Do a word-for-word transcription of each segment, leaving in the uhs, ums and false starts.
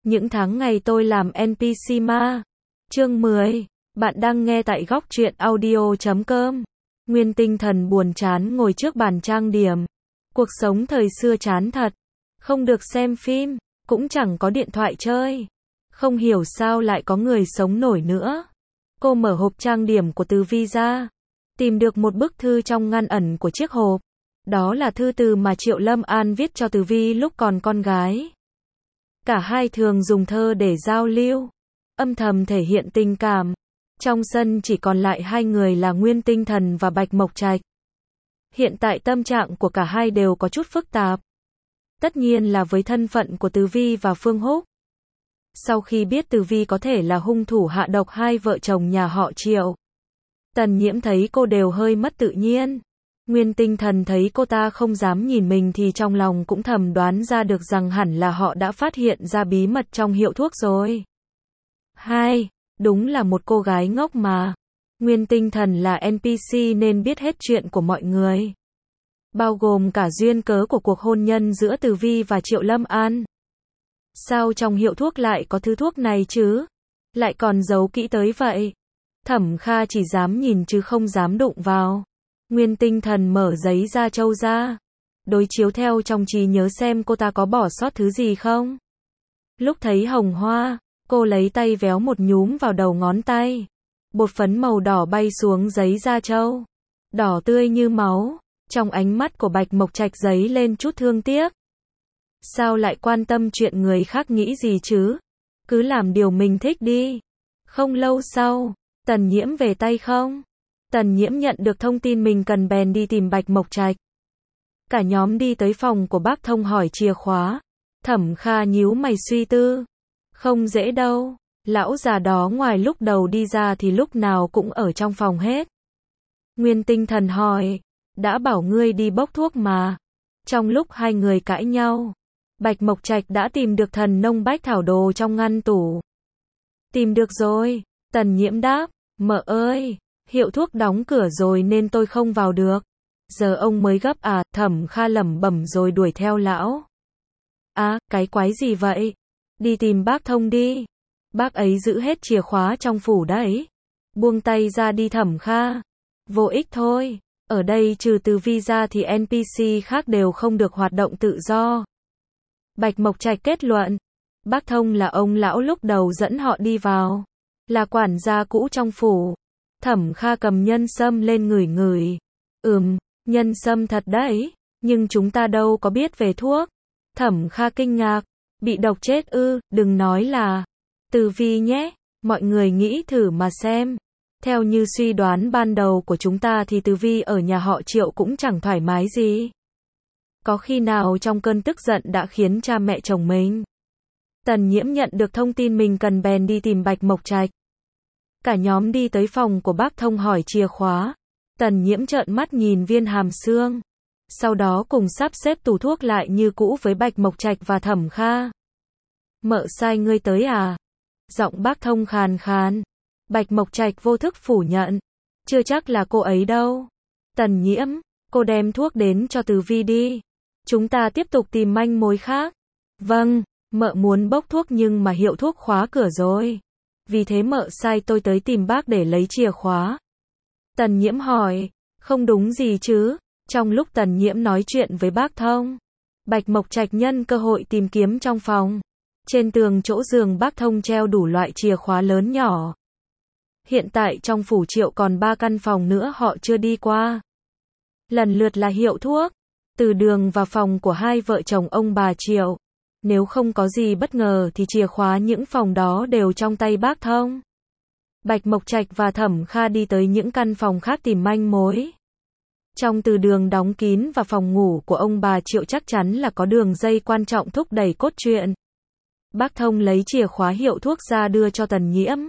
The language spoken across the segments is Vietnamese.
Những tháng ngày tôi làm en pê xê ma. Chương mười. Bạn đang nghe tại góc truyện audio chấm com. Nguyên tinh thần buồn chán ngồi trước bàn trang điểm. Cuộc sống thời xưa chán thật. Không được xem phim, cũng chẳng có điện thoại chơi. Không hiểu sao lại có người sống nổi nữa. Cô mở hộp trang điểm của Từ Vi ra. Tìm được một bức thư trong ngăn ẩn của chiếc hộp. Đó là thư từ mà Triệu Lâm An viết cho Từ Vi lúc còn con gái. Cả hai thường dùng thơ để giao lưu, âm thầm thể hiện tình cảm. Trong sân chỉ còn lại hai người là Nguyên Tinh Thần và Bạch Mộc Trạch. Hiện tại tâm trạng của cả hai đều có chút phức tạp. Tất nhiên là với thân phận của Từ Vi và Phương Húc. Sau khi biết Từ Vi có thể là hung thủ hạ độc hai vợ chồng nhà họ Triệu, Tần Nhiễm thấy cô đều hơi mất tự nhiên. Nguyên Tinh Thần thấy cô ta không dám nhìn mình thì trong lòng cũng thầm đoán ra được rằng hẳn là họ đã phát hiện ra bí mật trong hiệu thuốc rồi. Hai, đúng là một cô gái ngốc mà. Nguyên Tinh Thần là en pê xê nên biết hết chuyện của mọi người. Bao gồm cả duyên cớ của cuộc hôn nhân giữa Từ Vi và Triệu Lâm An. Sao trong hiệu thuốc lại có thứ thuốc này chứ? Lại còn giấu kỹ tới vậy? Thẩm Kha chỉ dám nhìn chứ không dám đụng vào. Nguyên Tinh Thần mở giấy da trâu ra, đối chiếu theo trong trí nhớ xem cô ta có bỏ sót thứ gì không. Lúc thấy hồng hoa, cô lấy tay véo một nhúm vào đầu ngón tay. Bột phấn màu đỏ bay xuống giấy da trâu. Đỏ tươi như máu. Trong ánh mắt của Bạch Mộc Trạch dấy lên chút thương tiếc. Sao lại quan tâm chuyện người khác nghĩ gì chứ? Cứ làm điều mình thích đi. Không lâu sau, Tần Nhiễm về tay không? Tần Nhiễm nhận được thông tin mình cần bèn đi tìm Bạch Mộc Trạch. Cả nhóm đi tới phòng của bác Thông hỏi chìa khóa. Thẩm Kha nhíu mày suy tư. Không dễ đâu, lão già đó ngoài lúc đầu đi ra thì lúc nào cũng ở trong phòng hết. Nguyên Tinh Thần hỏi, đã bảo ngươi đi bốc thuốc mà. Trong lúc hai người cãi nhau, Bạch Mộc Trạch đã tìm được thần nông bách thảo đồ trong ngăn tủ. Tìm được rồi, Tần Nhiễm đáp, mợ ơi. Hiệu thuốc đóng cửa rồi nên tôi không vào được. Giờ ông mới gấp à? Thẩm Kha lẩm bẩm rồi đuổi theo lão. À, cái quái gì vậy? Đi tìm bác Thông đi. Bác ấy giữ hết chìa khóa trong phủ đấy. Buông tay ra đi Thẩm Kha. Vô ích thôi. Ở đây trừ Từ Vi ra thì en pê xê khác đều không được hoạt động tự do. Bạch Mộc Trạch kết luận. Bác Thông là ông lão lúc đầu dẫn họ đi vào. Là quản gia cũ trong phủ. Thẩm Kha cầm nhân sâm lên ngửi ngửi. Ừm, nhân sâm thật đấy, nhưng chúng ta đâu có biết về thuốc. Thẩm Kha kinh ngạc, bị độc chết ư? Đừng nói là Từ Vi nhé, mọi người nghĩ thử mà xem. Theo như suy đoán ban đầu của chúng ta thì Từ Vi ở nhà họ Triệu cũng chẳng thoải mái gì. Có khi nào trong cơn tức giận đã khiến cha mẹ chồng mình? Tần Nhiễm nhận được thông tin mình cần bèn đi tìm Bạch Mộc Trạch. Cả nhóm đi tới phòng của bác Thông hỏi chìa khóa. Tần Nhiễm trợn mắt nhìn viên hàm xương. Sau đó cùng sắp xếp tủ thuốc lại như cũ với Bạch Mộc Trạch và Thẩm Kha. Mợ sai ngươi tới à? Giọng bác Thông khàn khàn. Bạch Mộc Trạch vô thức phủ nhận. Chưa chắc là cô ấy đâu. Tần Nhiễm, cô đem thuốc đến cho Từ Vi đi. Chúng ta tiếp tục tìm manh mối khác. Vâng, mợ muốn bốc thuốc nhưng mà hiệu thuốc khóa cửa rồi. Vì thế mợ sai tôi tới tìm bác để lấy chìa khóa. Tần Nhiễm hỏi, không đúng gì chứ? Trong lúc Tần Nhiễm nói chuyện với bác Thông, Bạch Mộc Trạch nhân cơ hội tìm kiếm trong phòng. Trên tường chỗ giường bác Thông treo đủ loại chìa khóa lớn nhỏ. Hiện tại trong phủ Triệu còn ba căn phòng nữa họ chưa đi qua. Lần lượt là hiệu thuốc, từ đường và phòng của hai vợ chồng ông bà Triệu. Nếu không có gì bất ngờ thì chìa khóa những phòng đó đều trong tay bác Thông. Bạch Mộc Trạch và Thẩm Kha đi tới những căn phòng khác tìm manh mối. Trong từ đường đóng kín và phòng ngủ của ông bà Triệu chắc chắn là có đường dây quan trọng thúc đẩy cốt truyện. Bác Thông lấy chìa khóa hiệu thuốc ra đưa cho Tần Nhiễm.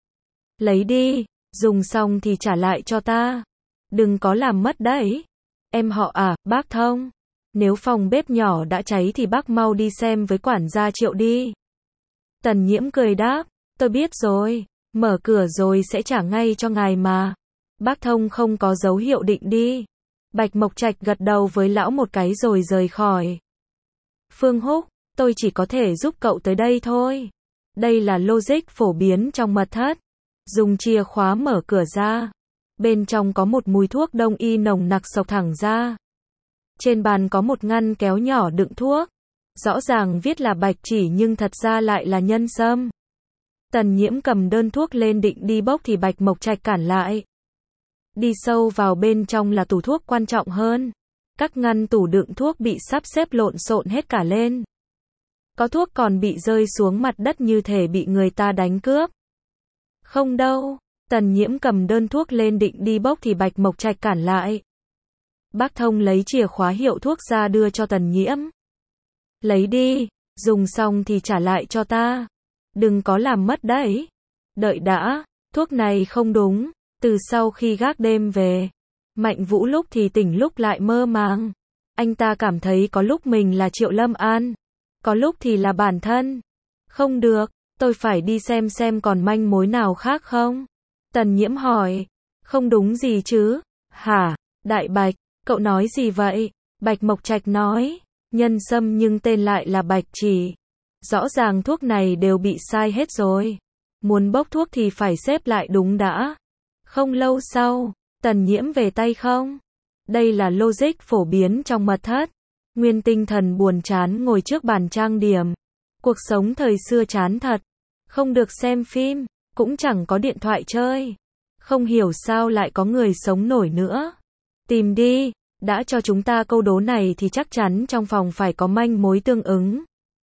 Lấy đi, dùng xong thì trả lại cho ta. Đừng có làm mất đấy. Em họ à, bác Thông. Nếu phòng bếp nhỏ đã cháy thì bác mau đi xem với quản gia Triệu đi. Tần Nhiễm cười đáp, tôi biết rồi, mở cửa rồi sẽ trả ngay cho ngài mà. Bác Thông không có dấu hiệu định đi. Bạch Mộc Trạch gật đầu với lão một cái rồi rời khỏi. Phương Húc, tôi chỉ có thể giúp cậu tới đây thôi. Đây là logic phổ biến trong mật thất. Dùng chìa khóa mở cửa ra. Bên trong có một mùi thuốc đông y nồng nặc xộc thẳng ra. Trên bàn có một ngăn kéo nhỏ đựng thuốc. Rõ ràng viết là bạch chỉ nhưng thật ra lại là nhân sâm. Tần Nhiễm cầm đơn thuốc lên định đi bốc thì Bạch Mộc Trạch cản lại. Đi sâu vào bên trong là tủ thuốc quan trọng hơn. Các ngăn tủ đựng thuốc bị sắp xếp lộn xộn hết cả lên. Có thuốc còn bị rơi xuống mặt đất như thể bị người ta đánh cướp. Không đâu. Tần Nhiễm cầm đơn thuốc lên định đi bốc thì Bạch Mộc Trạch cản lại. Bác Thông lấy chìa khóa hiệu thuốc ra đưa cho Tần Nhiễm. Lấy đi, dùng xong thì trả lại cho ta. Đừng có làm mất đấy. Đợi đã, thuốc này không đúng. Từ sau khi gác đêm về, Mạnh Vũ lúc thì tỉnh lúc lại mơ màng. Anh ta cảm thấy có lúc mình là Triệu Lâm An, có lúc thì là bản thân. Không được, tôi phải đi xem xem còn manh mối nào khác không? Tần Nhiễm hỏi. Không đúng gì chứ? Hả? Đại Bạch, cậu nói gì vậy? Bạch Mộc Trạch nói. Nhân sâm nhưng tên lại là bạch chỉ. Rõ ràng thuốc này đều bị sai hết rồi. Muốn bốc thuốc thì phải xếp lại đúng đã. Không lâu sau, Tần Nhiễm về tay không? Đây là logic phổ biến trong mật thất. Nguyên Tinh Thần buồn chán ngồi trước bàn trang điểm. Cuộc sống thời xưa chán thật. Không được xem phim, cũng chẳng có điện thoại chơi. Không hiểu sao lại có người sống nổi nữa. Tìm đi, đã cho chúng ta câu đố này thì chắc chắn trong phòng phải có manh mối tương ứng.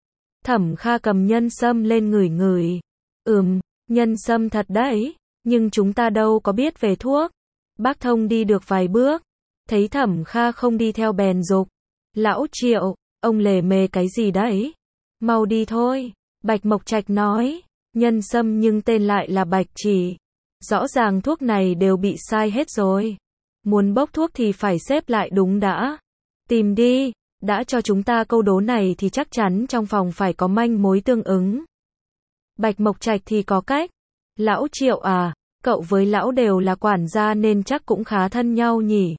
Thẩm Kha cầm nhân sâm lên ngửi ngửi. Ừm, nhân sâm thật đấy, nhưng chúng ta đâu có biết về thuốc. Bác Thông đi được vài bước, thấy Thẩm Kha không đi theo bèn dục. Lão Triệu, ông lề mề cái gì đấy? Mau đi thôi. Bạch Mộc Trạch nói. Nhân sâm nhưng tên lại là bạch chỉ. Rõ ràng thuốc này đều bị sai hết rồi. Muốn bốc thuốc thì phải xếp lại đúng đã. Tìm đi, đã cho chúng ta câu đố này thì chắc chắn trong phòng phải có manh mối tương ứng. Bạch Mộc Trạch thì có cách. Lão Triệu à, cậu với lão đều là quản gia nên chắc cũng khá thân nhau nhỉ.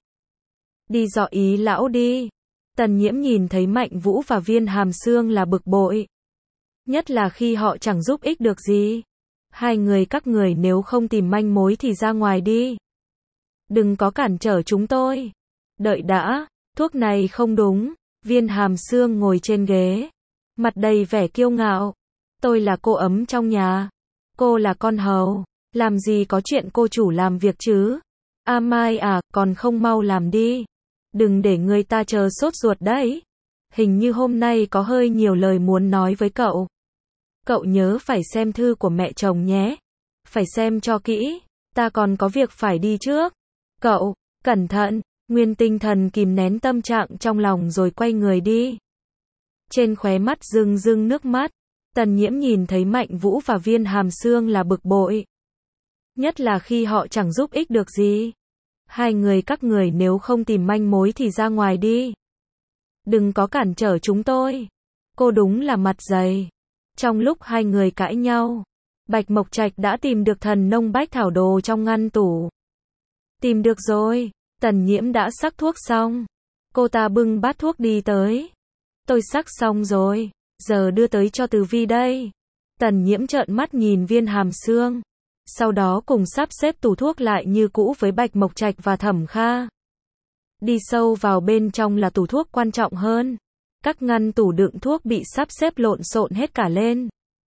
Đi dọ ý lão đi. Tần Nhiễm nhìn thấy Mạnh Vũ và Viên Hàm Xương là bực bội. Nhất là khi họ chẳng giúp ích được gì. Hai người các người nếu không tìm manh mối thì ra ngoài đi. Đừng có cản trở chúng tôi. Đợi đã, thuốc này không đúng. Viên Hàm Xương ngồi trên ghế, mặt đầy vẻ kiêu ngạo. Tôi là cô ấm trong nhà. Cô là con hầu. Làm gì có chuyện cô chủ làm việc chứ. A Mai à, còn không mau làm đi. Đừng để người ta chờ sốt ruột đấy. Hình như hôm nay có hơi nhiều lời muốn nói với cậu. Cậu nhớ phải xem thư của mẹ chồng nhé. Phải xem cho kỹ. Ta còn có việc phải đi trước. Cậu, cẩn thận. Nguyên Tinh Thần kìm nén tâm trạng trong lòng rồi quay người đi. Trên khóe mắt rưng rưng nước mắt. Tần Nhiễm nhìn thấy Mạnh Vũ và Viên Hàm Xương là bực bội. Nhất là khi họ chẳng giúp ích được gì. Hai người các người nếu không tìm manh mối thì ra ngoài đi. Đừng có cản trở chúng tôi. Cô đúng là mặt dày. Trong lúc hai người cãi nhau, Bạch Mộc Trạch đã tìm được thần nông bách thảo đồ trong ngăn tủ. Tìm được rồi. Tần Nhiễm đã sắc thuốc xong. Cô ta bưng bát thuốc đi tới. Tôi sắc xong rồi. Giờ đưa tới cho Từ Vi đây. Tần Nhiễm trợn mắt nhìn Viên Hàm Xương. Sau đó cùng sắp xếp tủ thuốc lại như cũ với Bạch Mộc Trạch và Thẩm Kha. Đi sâu vào bên trong là tủ thuốc quan trọng hơn. Các ngăn tủ đựng thuốc bị sắp xếp lộn xộn hết cả lên.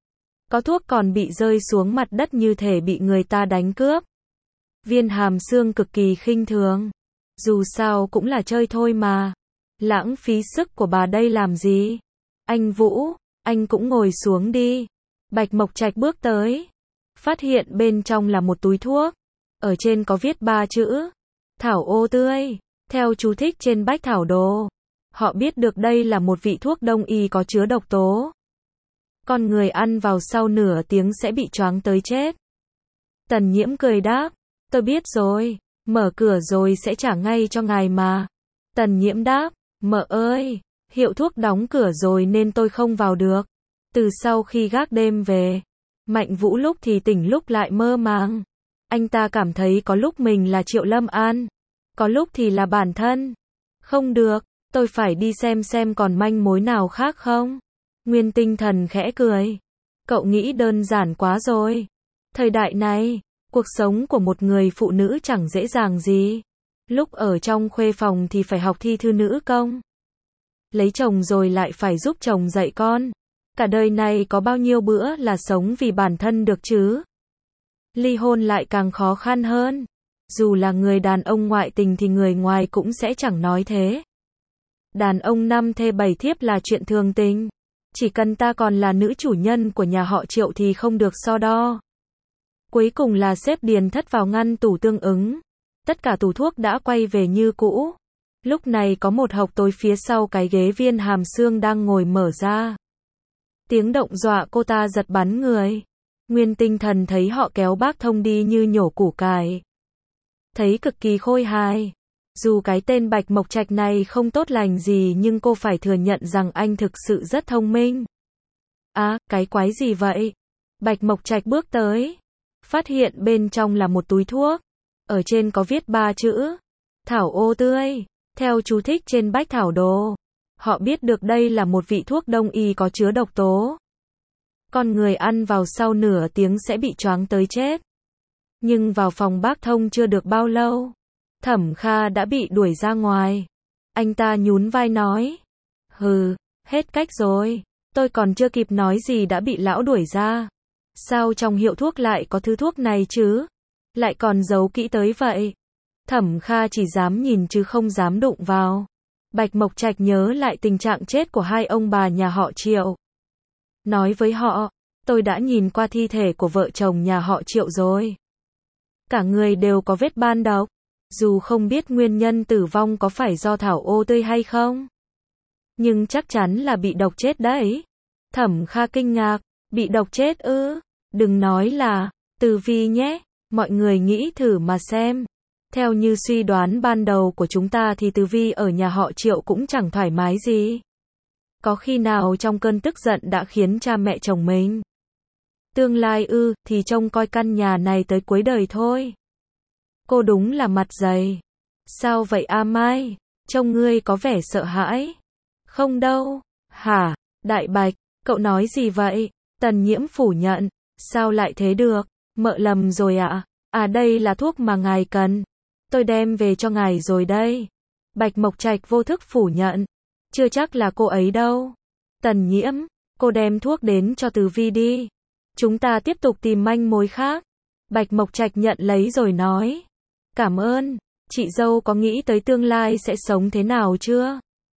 Có thuốc còn bị rơi xuống mặt đất như thể bị người ta đánh cướp. Viên Hàm Xương cực kỳ khinh thường. Dù sao cũng là chơi thôi mà. Lãng phí sức của bà đây làm gì? Anh Vũ, anh cũng ngồi xuống đi. Bạch Mộc Trạch bước tới. Phát hiện bên trong là một túi thuốc. Ở trên có viết ba chữ. Thảo ô tươi. Theo chú thích trên bách thảo đồ. Họ biết được đây là một vị thuốc đông y có chứa độc tố. Con người ăn vào sau nửa tiếng sẽ bị choáng tới chết. Tần Nhiễm cười đáp. Tôi biết rồi. Mở cửa rồi sẽ trả ngay cho ngài mà. Tần Nhiễm đáp. Mợ ơi, hiệu thuốc đóng cửa rồi nên tôi không vào được. Từ sau khi gác đêm về, Mạnh Vũ lúc thì tỉnh lúc lại mơ màng. Anh ta cảm thấy có lúc mình là Triệu Lâm An, có lúc thì là bản thân. Không được, tôi phải đi xem xem còn manh mối nào khác không. Nguyên Tinh Thần khẽ cười. Cậu nghĩ đơn giản quá rồi. Thời đại này, cuộc sống của một người phụ nữ chẳng dễ dàng gì. Lúc ở trong khuê phòng thì phải học thi thư nữ công. Lấy chồng rồi lại phải giúp chồng dạy con. Cả đời này có bao nhiêu bữa là sống vì bản thân được chứ? Ly hôn lại càng khó khăn hơn. Dù là người đàn ông ngoại tình thì người ngoài cũng sẽ chẳng nói thế. Đàn ông năm thê bảy thiếp là chuyện thường tình. Chỉ cần ta còn là nữ chủ nhân của nhà họ Triệu thì không được so đo. Cuối cùng là xếp điền thất vào ngăn tủ tương ứng. Tất cả tủ thuốc đã quay về như cũ. Lúc này có một hộc tối phía sau cái ghế viên hàm xương đang ngồi mở ra. Tiếng động dọa cô ta giật bắn người. Nguyên Tinh Thần thấy họ kéo bác Thông đi như nhổ củ cải. Thấy cực kỳ khôi hài. Dù cái tên Bạch Mộc Trạch này không tốt lành gì nhưng cô phải thừa nhận rằng anh thực sự rất thông minh. À, cái quái gì vậy? Bạch Mộc Trạch bước tới. Phát hiện bên trong là một túi thuốc. Ở trên có viết ba chữ. Thảo ô tươi. Theo chú thích trên bách thảo đồ. Họ biết được đây là một vị thuốc đông y có chứa độc tố. Con người ăn vào sau nửa tiếng sẽ bị choáng tới chết. Nhưng vào phòng bác Thông chưa được bao lâu. Thẩm Kha đã bị đuổi ra ngoài. Anh ta nhún vai nói. Hừ, hết cách rồi. Tôi còn chưa kịp nói gì đã bị lão đuổi ra. Sao trong hiệu thuốc lại có thứ thuốc này chứ? Lại còn giấu kỹ tới vậy. Thẩm Kha chỉ dám nhìn chứ không dám đụng vào. Bạch Mộc Trạch nhớ lại tình trạng chết của hai ông bà nhà họ Triệu. Nói với họ, tôi đã nhìn qua thi thể của vợ chồng nhà họ Triệu rồi. Cả người đều có vết ban độc. Dù không biết nguyên nhân tử vong có phải do thảo ô tươi hay không. Nhưng chắc chắn là bị độc chết đấy. Thẩm Kha kinh ngạc, bị độc chết ư? Đừng nói là, Từ Vi nhé, mọi người nghĩ thử mà xem. Theo như suy đoán ban đầu của chúng ta thì Từ Vi ở nhà họ Triệu cũng chẳng thoải mái gì. Có khi nào trong cơn tức giận đã khiến cha mẹ chồng mình? Tương lai ư, thì trông coi căn nhà này tới cuối đời thôi. Cô đúng là mặt dày. Sao vậy A Mai? Trông ngươi có vẻ sợ hãi. Không đâu. Hả? Đại Bạch, cậu nói gì vậy? Tần Nhiễm phủ nhận. Sao lại thế được? Mợ lầm rồi ạ. À? À đây là thuốc mà ngài cần. Tôi đem về cho ngài rồi đây. Bạch Mộc Trạch vô thức phủ nhận. Chưa chắc là cô ấy đâu. Tần Nhiễm, cô đem thuốc đến cho Từ Vi đi. Chúng ta tiếp tục tìm manh mối khác. Bạch Mộc Trạch nhận lấy rồi nói. Cảm ơn, chị dâu có nghĩ tới tương lai sẽ sống thế nào chưa?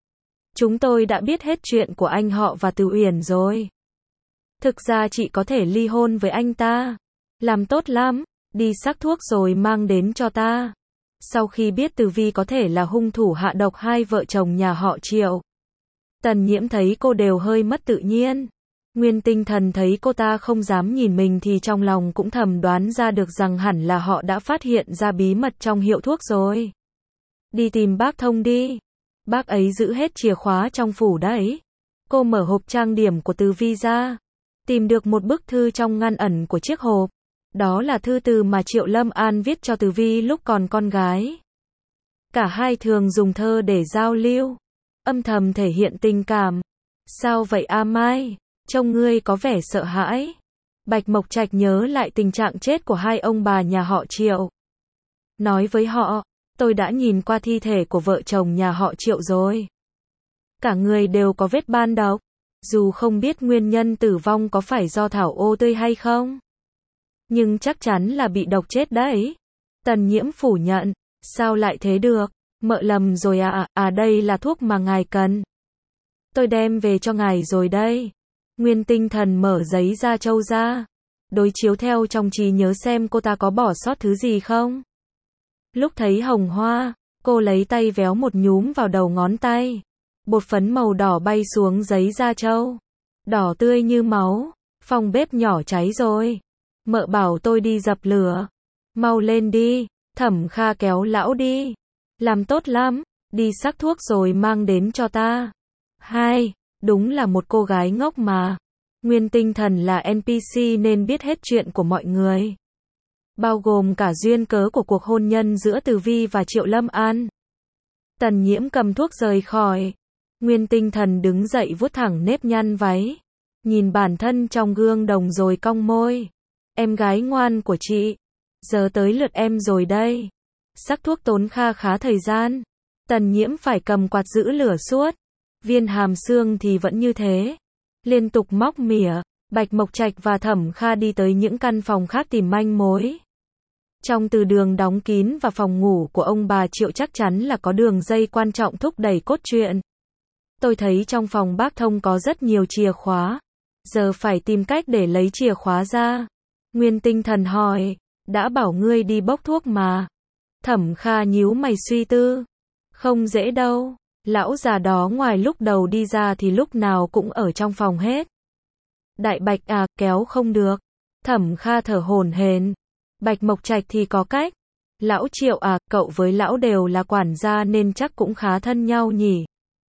Chúng tôi đã biết hết chuyện của anh họ và Từ Uyển rồi. Thực ra chị có thể ly hôn với anh ta. Làm tốt lắm, đi sắc thuốc rồi mang đến cho ta. Sau khi biết Từ Vi có thể là hung thủ hạ độc hai vợ chồng nhà họ Triệu. Tần Nhiễm thấy cô đều hơi mất tự nhiên. Nguyên Tinh Thần thấy cô ta không dám nhìn mình thì trong lòng cũng thầm đoán ra được rằng hẳn là họ đã phát hiện ra bí mật trong hiệu thuốc rồi. Đi tìm bác Thông đi. Bác ấy giữ hết chìa khóa trong phủ đấy. Cô mở hộp trang điểm của Từ Vi ra. Tìm được một bức thư trong ngăn ẩn của chiếc hộp. Đó là thư từ mà Triệu Lâm An viết cho Từ Vi lúc còn con gái. Cả hai thường dùng thơ để giao lưu. Âm thầm thể hiện tình cảm. Sao vậy A Mai? Trông ngươi có vẻ sợ hãi. Bạch Mộc Trạch nhớ lại tình trạng chết của hai ông bà nhà họ Triệu. Nói với họ, tôi đã nhìn qua thi thể của vợ chồng nhà họ Triệu rồi. Cả người đều có vết ban độc. Dù không biết nguyên nhân tử vong có phải do thảo ô tươi hay không. Nhưng chắc chắn là bị độc chết đấy. Tần Nhiễm phủ nhận. Sao lại thế được? Mợ lầm rồi à? À đây là thuốc mà ngài cần. Tôi đem về cho ngài rồi đây. Nguyên Tinh Thần mở giấy da trâu ra. Đối chiếu theo trong trí nhớ xem cô ta có bỏ sót thứ gì không. Lúc thấy hồng hoa, cô lấy tay véo một nhúm vào đầu ngón tay. Bột phấn màu đỏ bay xuống giấy da trâu. Đỏ tươi như máu. Phòng bếp nhỏ cháy rồi. Mợ bảo tôi đi dập lửa. Mau lên đi. Thẩm Kha kéo lão đi. Làm tốt lắm. Đi sắc thuốc rồi mang đến cho ta. Hai. Đúng là một cô gái ngốc mà. Nguyên Tinh Thần là en pê xê nên biết hết chuyện của mọi người. Bao gồm cả duyên cớ của cuộc hôn nhân giữa Từ Vi và Triệu Lâm An. Tần Nhiễm cầm thuốc rời khỏi. Nguyên Tinh Thần đứng dậy vuốt thẳng nếp nhăn váy. nhìn bản thân trong gương đồng rồi cong môi. Em gái ngoan của chị, giờ tới lượt em rồi đây. Sắc thuốc tốn kha khá thời gian. Tần Nhiễm phải cầm quạt giữ lửa suốt. Viên Hàm Sương thì vẫn như thế. Liên tục móc mỉa. Bạch Mộc Trạch và Thẩm Kha đi tới những căn phòng khác tìm manh mối. Trong từ đường đóng kín và phòng ngủ của ông bà Triệu chắc chắn là có đường dây quan trọng thúc đẩy cốt truyện. Tôi thấy trong phòng bác Thông có rất nhiều chìa khóa. Giờ phải tìm cách để lấy chìa khóa ra. Nguyên Tinh Thần hỏi, đã bảo ngươi đi bốc thuốc mà. Thẩm Kha nhíu mày suy tư. Không dễ đâu. Lão già đó ngoài lúc đầu đi ra thì lúc nào cũng ở trong phòng hết. Đại Bạch à, kéo không được. Thẩm Kha thở hổn hển. Bạch Mộc Trạch thì có cách. Lão Triệu à, cậu với lão đều là quản gia nên chắc cũng khá thân nhau nhỉ.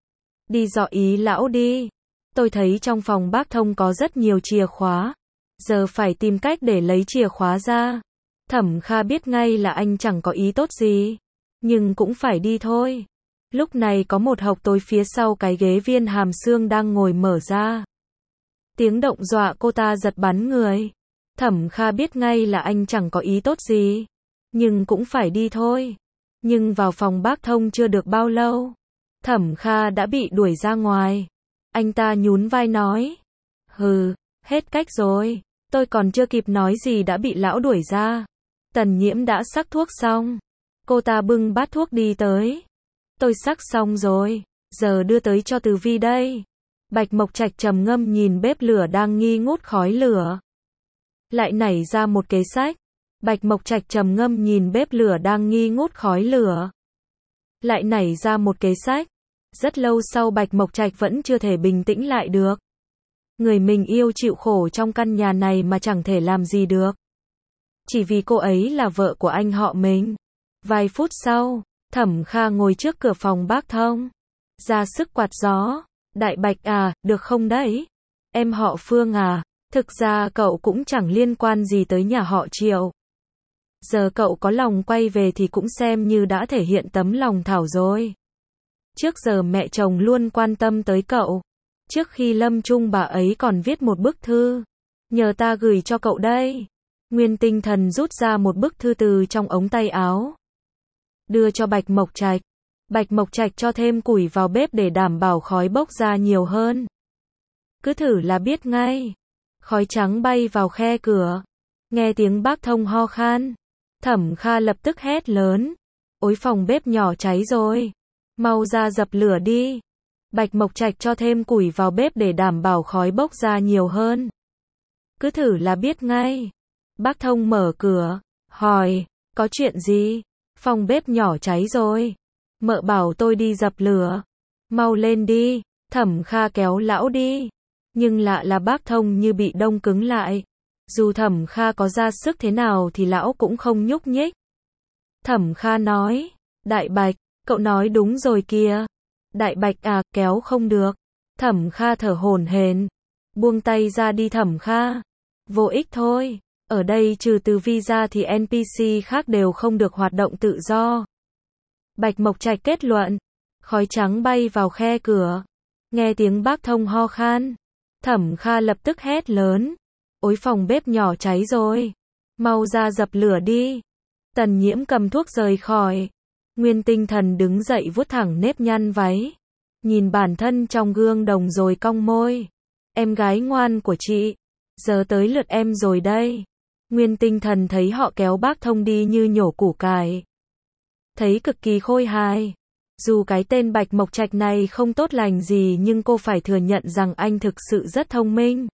Đi dọ ý lão đi. Tôi thấy trong phòng bác Thông có rất nhiều chìa khóa. Giờ phải tìm cách để lấy chìa khóa ra. Thẩm Kha biết ngay là anh chẳng có ý tốt gì. Nhưng cũng phải đi thôi. Lúc này có một hộc tối phía sau cái ghế Viên Hàm Sương đang ngồi mở ra. Tiếng động dọa cô ta giật bắn người. Thẩm Kha biết ngay là anh chẳng có ý tốt gì. Nhưng cũng phải đi thôi. Nhưng vào phòng bác Thông chưa được bao lâu. Thẩm Kha đã bị đuổi ra ngoài. Anh ta nhún vai nói. Hừ, hết cách rồi. Tôi còn chưa kịp nói gì đã bị lão đuổi ra. Tần Nhiễm đã sắc thuốc xong. Cô ta bưng bát thuốc đi tới. Tôi sắc xong rồi. Giờ đưa tới cho Từ Vi đây. Bạch Mộc Trạch trầm ngâm nhìn bếp lửa đang nghi ngút khói lửa. Lại nảy ra một kế sách. Bạch Mộc Trạch trầm ngâm nhìn bếp lửa đang nghi ngút khói lửa. Lại nảy ra một kế sách. Rất lâu sau Bạch Mộc Trạch vẫn chưa thể bình tĩnh lại được. Người mình yêu chịu khổ trong căn nhà này mà chẳng thể làm gì được. Chỉ vì cô ấy là vợ của anh họ mình. Vài phút sau, Thẩm Kha ngồi trước cửa phòng bác Thông. Ra sức quạt gió. Đại Bạch à, được không đấy? Em họ Phương à, thực ra cậu cũng chẳng liên quan gì tới nhà họ Triệu. Giờ cậu có lòng quay về thì cũng xem như đã thể hiện tấm lòng thảo rồi. Trước giờ mẹ chồng luôn quan tâm tới cậu. Trước khi lâm chung bà ấy còn viết một bức thư. Nhờ ta gửi cho cậu đây. Nguyên Tinh Thần rút ra một bức thư từ trong ống tay áo. Đưa cho Bạch Mộc Trạch. Bạch Mộc Trạch cho thêm củi vào bếp để đảm bảo khói bốc ra nhiều hơn. Cứ thử là biết ngay. Khói trắng bay vào khe cửa. Nghe tiếng bác Thông ho khan. Thẩm Kha lập tức hét lớn. Ôi phòng bếp nhỏ cháy rồi. Mau ra dập lửa đi. Bạch Mộc Trạch cho thêm củi vào bếp để đảm bảo khói bốc ra nhiều hơn. Cứ thử là biết ngay. Bác Thông mở cửa. Hỏi. Có chuyện gì? Phòng bếp nhỏ cháy rồi. Mợ bảo tôi đi dập lửa. Mau lên đi. Thẩm Kha kéo lão đi. Nhưng lạ là bác Thông như bị đông cứng lại. Dù Thẩm Kha có ra sức thế nào thì lão cũng không nhúc nhích. Thẩm Kha nói. Đại Bạch, cậu nói đúng rồi kìa. Đại Bạch à, kéo không được. Thẩm Kha thở hổn hển. Buông tay ra đi Thẩm Kha. Vô ích thôi. Ở đây trừ Từ Vi ra thì en pê xê khác đều không được hoạt động tự do. Bạch Mộc Trạch kết luận. Khói trắng bay vào khe cửa. Nghe tiếng bác Thông ho khan. Thẩm Kha lập tức hét lớn. Ôi phòng bếp nhỏ cháy rồi. Mau ra dập lửa đi. Tần Nhiễm cầm thuốc rời khỏi. Nguyên Tinh Thần đứng dậy vuốt thẳng nếp nhăn váy. Nhìn bản thân trong gương đồng rồi cong môi. Em gái ngoan của chị. Giờ tới lượt em rồi đây. Nguyên Tinh Thần thấy họ kéo bác Thông đi như nhổ củ cải. Thấy cực kỳ khôi hài. Dù cái tên Bạch Mộc Trạch này không tốt lành gì nhưng cô phải thừa nhận rằng anh thực sự rất thông minh.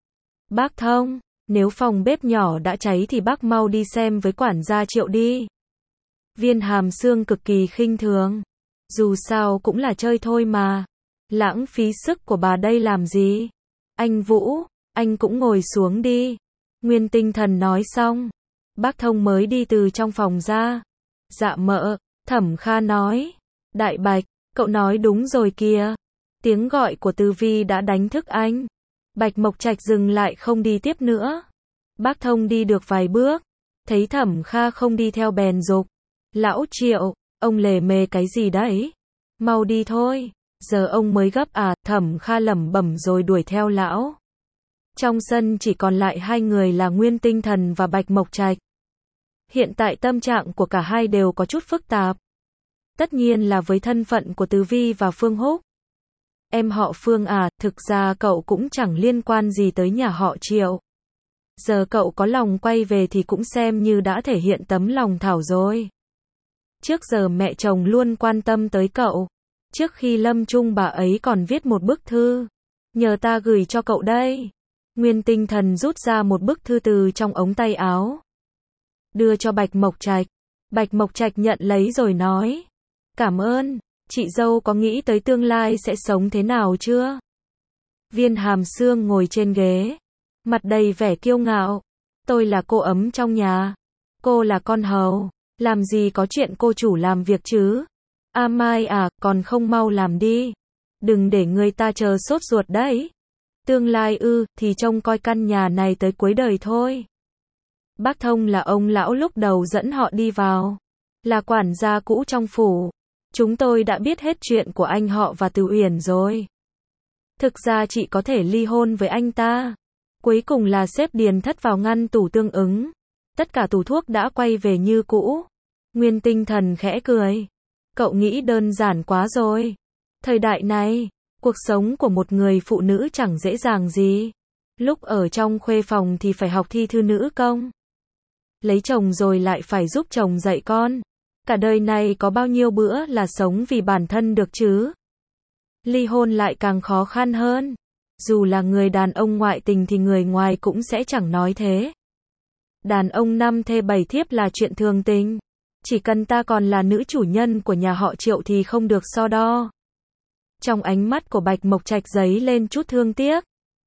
Bác Thông, nếu phòng bếp nhỏ đã cháy thì bác mau đi xem với quản gia Triệu đi. Viên Hàm Sương cực kỳ khinh thường. Dù sao cũng là chơi thôi mà. Lãng phí sức của bà đây làm gì? Anh Vũ, anh cũng ngồi xuống đi. Nguyên Tinh Thần nói xong. Bác Thông mới đi từ trong phòng ra. Dạ mợ, Thẩm Kha nói. Đại Bạch, cậu nói đúng rồi kìa. Tiếng gọi của Từ Vi đã đánh thức anh. Bạch Mộc Trạch dừng lại không đi tiếp nữa. Bác Thông đi được vài bước. Thấy Thẩm Kha không đi theo bèn dục. Lão Triệu, ông lề mề cái gì đấy? Mau đi thôi. Giờ ông mới gấp à? Thẩm Kha lẩm bẩm rồi đuổi theo lão. Trong sân chỉ còn lại hai người là Nguyên Tinh Thần và Bạch Mộc Trạch. Hiện tại tâm trạng của cả hai đều có chút phức tạp. Tất nhiên là với thân phận của Từ Vi và Phương Húc. Em họ Phương à, thực ra cậu cũng chẳng liên quan gì tới nhà họ Triệu. Giờ cậu có lòng quay về thì cũng xem như đã thể hiện tấm lòng thảo rồi. Trước giờ mẹ chồng luôn quan tâm tới cậu. Trước khi lâm chung bà ấy còn viết một bức thư. Nhờ ta gửi cho cậu đây. Nguyên Tinh Thần rút ra một bức thư từ trong ống tay áo. Đưa cho Bạch Mộc Trạch. Bạch Mộc Trạch nhận lấy rồi nói. Cảm ơn, chị dâu có nghĩ tới tương lai sẽ sống thế nào chưa? Viên Hàm Sương ngồi trên ghế. Mặt đầy vẻ kiêu ngạo. Tôi là cô ấm trong nhà. Cô là con hầu. Làm gì có chuyện cô chủ làm việc chứ? A Mai à, còn không mau làm đi. Đừng để người ta chờ sốt ruột đấy. Tương lai ư, thì trông coi căn nhà này tới cuối đời thôi. Bác Thông là ông lão lúc đầu dẫn họ đi vào. Là quản gia cũ trong phủ. Chúng tôi đã biết hết chuyện của anh họ và Từ Uyển rồi. Thực ra chị có thể ly hôn với anh ta. Cuối cùng là xếp Điền Thất vào ngăn tủ tương ứng. Tất cả tủ thuốc đã quay về như cũ. Nguyên Tinh Thần khẽ cười. Cậu nghĩ đơn giản quá rồi. Thời đại này, cuộc sống của một người phụ nữ chẳng dễ dàng gì. Lúc ở trong khuê phòng thì phải học thi thư nữ công. Lấy chồng rồi lại phải giúp chồng dạy con. Cả đời này có bao nhiêu bữa là sống vì bản thân được chứ? Ly hôn lại càng khó khăn hơn. Dù là người đàn ông ngoại tình thì người ngoài cũng sẽ chẳng nói thế. Đàn ông năm thê bảy thiếp là chuyện thường tình. Chỉ cần ta còn là nữ chủ nhân của nhà họ Triệu thì không được so đo. Trong ánh mắt của Bạch Mộc Trạch giấy lên chút thương tiếc.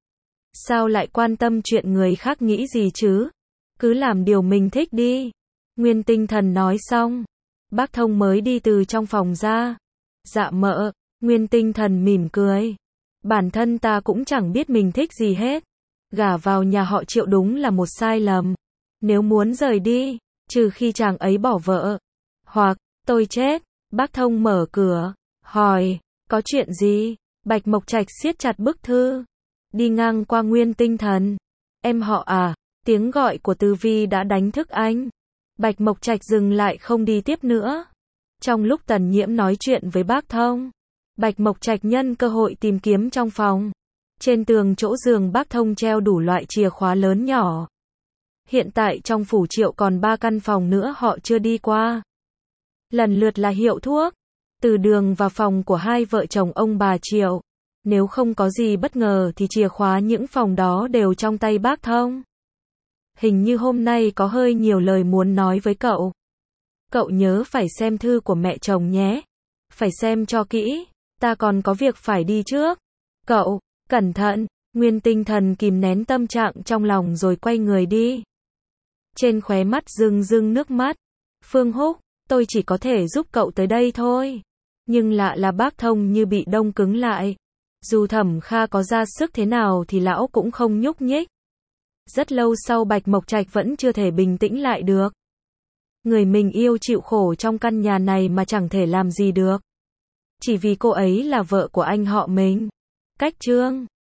Sao lại quan tâm chuyện người khác nghĩ gì chứ? Cứ làm điều mình thích đi. Nguyên Tinh Thần nói xong. Bác Thông mới đi từ trong phòng ra. Dạ mợ. Nguyên Tinh Thần mỉm cười. Bản thân ta cũng chẳng biết mình thích gì hết. Gả vào nhà họ Triệu đúng là một sai lầm. Nếu muốn rời đi, trừ khi chàng ấy bỏ vợ. Hoặc, tôi chết. Bác Thông mở cửa. Hỏi, có chuyện gì? Bạch Mộc Trạch siết chặt bức thư. Đi ngang qua Nguyên Tinh Thần. Em họ à? Tiếng gọi của Từ Vi đã đánh thức anh. Bạch Mộc Trạch dừng lại không đi tiếp nữa. Trong lúc Tần Nhiễm nói chuyện với bác Thông, Bạch Mộc Trạch nhân cơ hội tìm kiếm trong phòng. Trên tường chỗ giường bác Thông treo đủ loại chìa khóa lớn nhỏ. Hiện tại trong phủ Triệu còn ba căn phòng nữa họ chưa đi qua. Lần lượt là hiệu thuốc, từ đường và phòng của hai vợ chồng ông bà Triệu. Nếu không có gì bất ngờ thì chìa khóa những phòng đó đều trong tay bác Thông. Hình như hôm nay có hơi nhiều lời muốn nói với cậu. Cậu nhớ phải xem thư của mẹ chồng nhé. Phải xem cho kỹ, ta còn có việc phải đi trước. Cậu, cẩn thận. Nguyên Tinh Thần kìm nén tâm trạng trong lòng rồi quay người đi. Trên khóe mắt rưng rưng nước mắt. Phương Húc, tôi chỉ có thể giúp cậu tới đây thôi. Nhưng lạ là bác Thông như bị đông cứng lại. Dù Thẩm Kha có ra sức thế nào thì lão cũng không nhúc nhích. Rất lâu sau Bạch Mộc Trạch vẫn chưa thể bình tĩnh lại được. Người mình yêu chịu khổ trong căn nhà này mà chẳng thể làm gì được. Chỉ vì cô ấy là vợ của anh họ mình. Cách chương